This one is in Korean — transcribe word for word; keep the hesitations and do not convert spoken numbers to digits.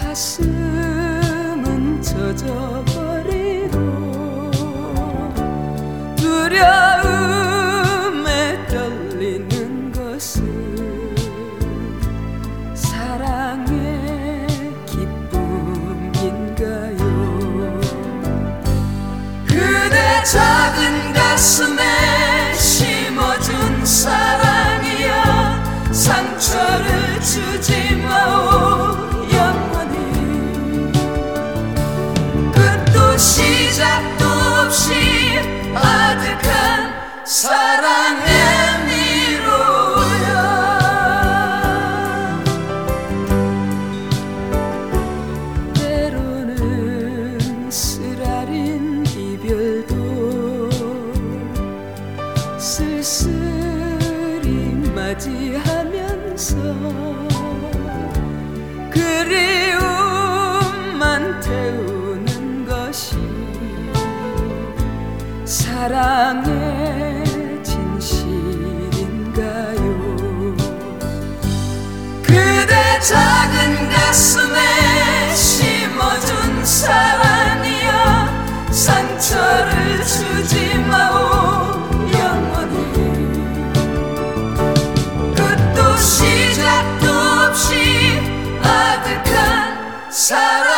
가슴은 젖어버리고 두려움에 떨리는 것은 사랑의 기쁨인가요? 그대 작은 가슴에 심어준 사랑이야 상처를 주지 마오 영원히. 끝도 시작도 없이 아득한 사랑의 미로야. 때로는 쓰라린 이별도 쓸쓸히 맞이하면서 그리움만 태우는 것이 사랑의 진실인가요? 그대 작은 가슴에 심어준 사랑이야 상처를 주지 마오 영원히. 끝도 시작도 없이 아득한 사랑